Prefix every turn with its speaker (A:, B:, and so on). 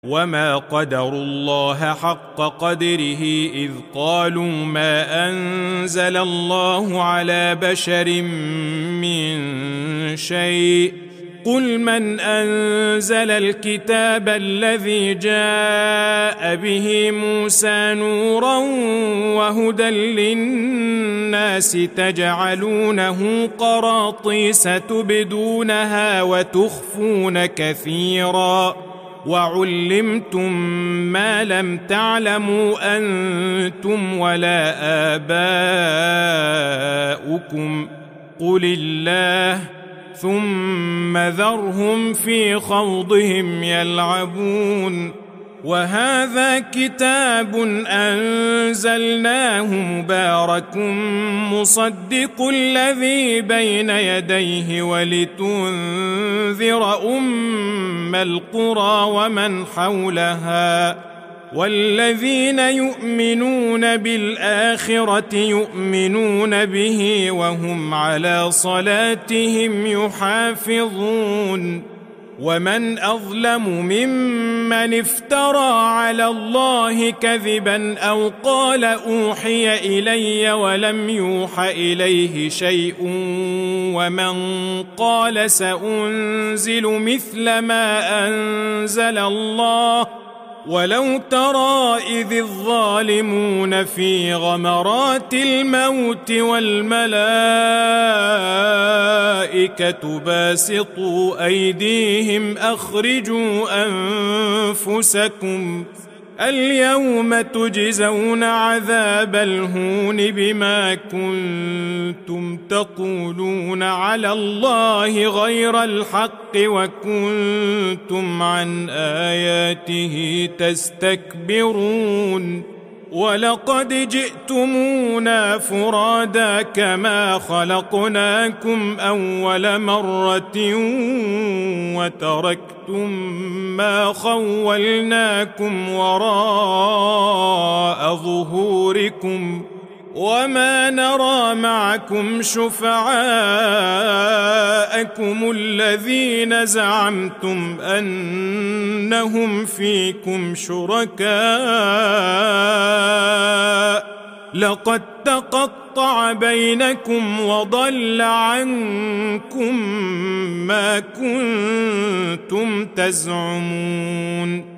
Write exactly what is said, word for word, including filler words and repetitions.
A: وما قدروا الله حق قدره إذ قالوا ما أنزل الله على بشر من شيء قل من أنزل الكتاب الذي جاء به موسى نورا وهدى للناس تجعلونه قراطيس تبدونها وتخفون كثيرا وعلمتم ما لم تعلموا أنتم ولا آباؤكم قل الله ثم ذرهم في خوضهم يلعبون وهذا كتاب أنزلناه مبارك مصدق الذي بين يديه ولتنذر أم القرى ومن حولها والذين يؤمنون بالآخرة يؤمنون به وهم على صلاتهم يحافظون ومن أظلم ممن افترى على الله كذبا أو قال أوحي إلي ولم يوح إليه شيء ومن قال سأنزل مثل ما أنزل الله ولو ترى إذ الظالمون في غمرات الموت والملائكة باسطوا أيديهم أخرجوا أنفسكم اليوم تجزون عذاب الهون بما كنتم تقولون على الله غير الحق وكنتم عن آياته تستكبرون ولقد جئتمونا فرادا كما خلقناكم أول مرة وتركتم ما خولناكم وراء ظهوركم وما نرى معكم شفعاءكم الذين زعمتم أنهم فيكم شركاء لقد تقطع بينكم وضل عنكم ما كنتم تزعمون